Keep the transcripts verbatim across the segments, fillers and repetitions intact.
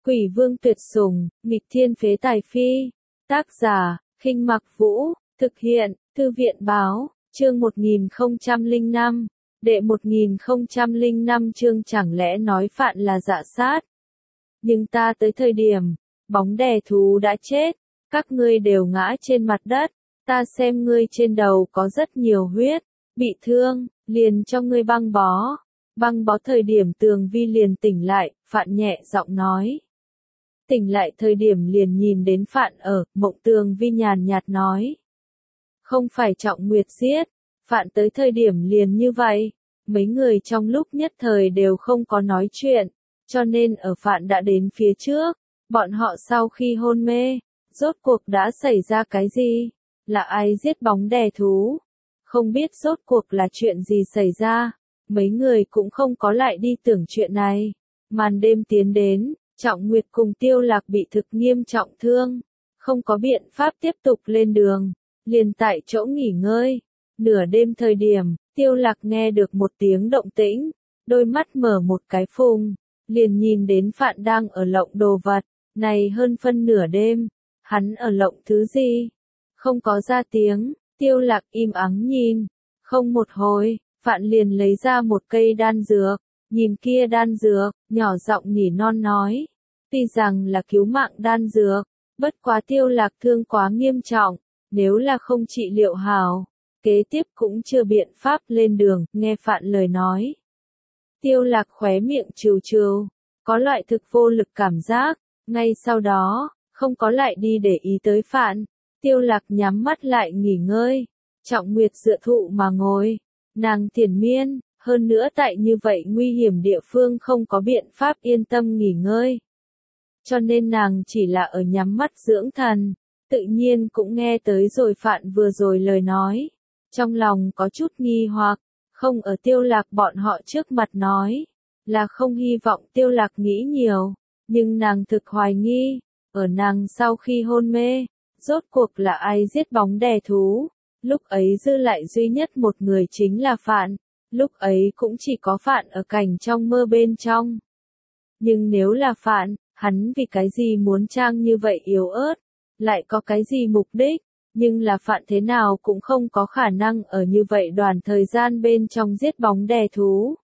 Quỷ vương tuyệt sủng, nghịch thiên phế tài phi. Tác giả, Khinh Mặc Vũ, thực hiện, Thư viện báo, chương một nghìn không trăm lẻ năm, đệ một nghìn không trăm lẻ năm chương chẳng lẽ nói Phạn là dạ sát. Nhưng ta tới thời điểm, bóng đè thú đã chết, các ngươi đều ngã trên mặt đất, ta xem ngươi trên đầu có rất nhiều huyết, bị thương, liền cho ngươi băng bó. Băng bó thời điểm Tường Vi liền tỉnh lại, Phạn nhẹ giọng nói. Tỉnh lại thời điểm liền nhìn đến Phạn ở, Mộng Tường Vi nhàn nhạt nói. Không phải Trọng Nguyệt giết, Phạn tới thời điểm liền như vậy, mấy người trong lúc nhất thời đều không có nói chuyện, cho nên ở Phạn đã đến phía trước, bọn họ sau khi hôn mê, rốt cuộc đã xảy ra cái gì? Là ai giết bóng đè thú? Không biết rốt cuộc là chuyện gì xảy ra, mấy người cũng không có lại đi tưởng chuyện này. Màn đêm tiến đến, Trọng Nguyệt cùng Tiêu Lạc bị thực nghiêm trọng thương, không có biện pháp tiếp tục lên đường, liền tại chỗ nghỉ ngơi. Nửa đêm thời điểm, Tiêu Lạc nghe được một tiếng động tĩnh, đôi mắt mở một cái phùng, liền nhìn đến Phạn đang ở lộng đồ vật, này hơn phân nửa đêm, hắn ở lộng thứ gì? Không có ra tiếng, Tiêu Lạc im ắng nhìn, không một hồi, Phạn liền lấy ra một cây đan dược, nhìn kia đan dược, nhỏ giọng nỉ non nói, tuy rằng là cứu mạng đan dược, bất quá Tiêu Lạc thương quá nghiêm trọng, nếu là không trị liệu hảo, kế tiếp cũng chưa biện pháp lên đường, nghe Phạn lời nói. Tiêu Lạc khóe miệng trừ trừ, có loại thực vô lực cảm giác, ngay sau đó, không có lại đi để ý tới Phạn, Tiêu Lạc nhắm mắt lại nghỉ ngơi, Trọng Nguyệt dựa thụ mà ngồi, nàng thiền miên, hơn nữa tại như vậy nguy hiểm địa phương không có biện pháp yên tâm nghỉ ngơi. Cho nên nàng chỉ là ở nhắm mắt dưỡng thần, tự nhiên cũng nghe tới rồi Phạn vừa rồi lời nói, trong lòng có chút nghi hoặc, không ở Tiêu Lạc bọn họ trước mặt nói, là không hy vọng Tiêu Lạc nghĩ nhiều, nhưng nàng thực hoài nghi, ở nàng sau khi hôn mê, rốt cuộc là ai giết bóng đè thú, lúc ấy dư lại duy nhất một người chính là Phạn, lúc ấy cũng chỉ có Phạn ở cảnh trong mơ bên trong. Nhưng nếu là Phạn, hắn vì cái gì muốn trang như vậy yếu ớt, lại có cái gì mục đích, nhưng là Phạn thế nào cũng không có khả năng ở như vậy đoàn thời gian bên trong giết bóng đè thú.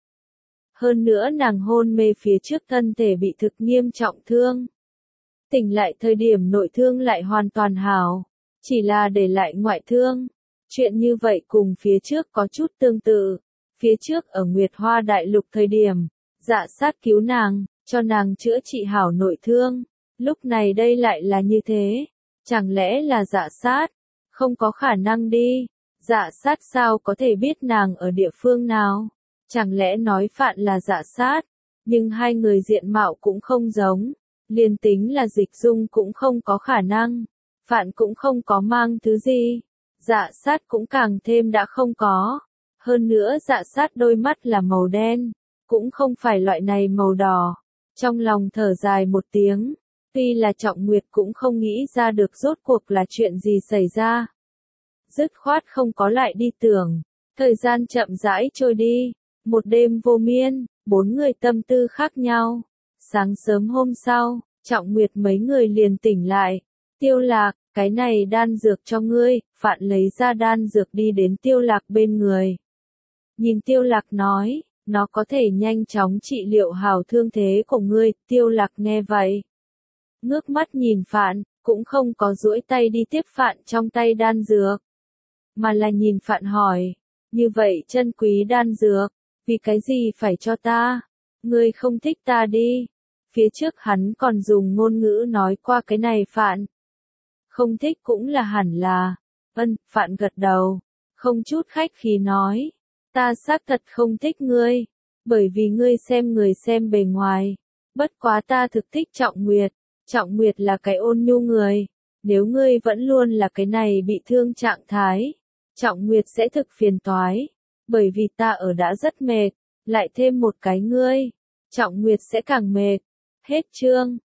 Hơn nữa nàng hôn mê phía trước thân thể bị thực nghiêm trọng thương. Tỉnh lại thời điểm nội thương lại hoàn toàn hảo, chỉ là để lại ngoại thương. Chuyện như vậy cùng phía trước có chút tương tự. Phía trước ở Nguyệt Hoa Đại Lục thời điểm, dạ sát cứu nàng, cho nàng chữa trị hảo nội thương. Lúc này đây lại là như thế. Chẳng lẽ là dạ sát? Không có khả năng đi. Dạ sát sao có thể biết nàng ở địa phương nào? Chẳng lẽ nói Phạn là dạ sát? Nhưng hai người diện mạo cũng không giống. Liên tính là dịch dung cũng không có khả năng. Phạn cũng không có mang thứ gì. Dạ sát cũng càng thêm đã không có. Hơn nữa dạ sát đôi mắt là màu đen, cũng không phải loại này màu đỏ. Trong lòng thở dài một tiếng, tuy là Trọng Nguyệt cũng không nghĩ ra được rốt cuộc là chuyện gì xảy ra. Dứt khoát không có lại đi tưởng, thời gian chậm rãi trôi đi, một đêm vô miên, bốn người tâm tư khác nhau. Sáng sớm hôm sau, Trọng Nguyệt mấy người liền tỉnh lại, Tiêu Lạc, cái này đan dược cho ngươi, Phạn lấy ra đan dược đi đến Tiêu Lạc bên người. Nhìn Tiêu Lạc nói, nó có thể nhanh chóng trị liệu hảo thương thế của ngươi, Tiêu Lạc nghe vậy. Ngước mắt nhìn Phạn, cũng không có duỗi tay đi tiếp Phạn trong tay đan dược. Mà là nhìn Phạn hỏi, như vậy chân quý đan dược, vì cái gì phải cho ta? Ngươi không thích ta đi. Phía trước hắn còn dùng ngôn ngữ nói qua cái này Phạn. Không thích cũng là hẳn là. Ân, Phạn gật đầu, không chút khách khí nói. Ta xác thật không thích ngươi, bởi vì ngươi xem người xem bề ngoài. Bất quá ta thực thích Trọng Nguyệt, Trọng Nguyệt là cái ôn nhu người. Nếu ngươi vẫn luôn là cái này bị thương trạng thái, Trọng Nguyệt sẽ thực phiền toái. Bởi vì ta ở đã rất mệt, lại thêm một cái ngươi, Trọng Nguyệt sẽ càng mệt. Hết chương.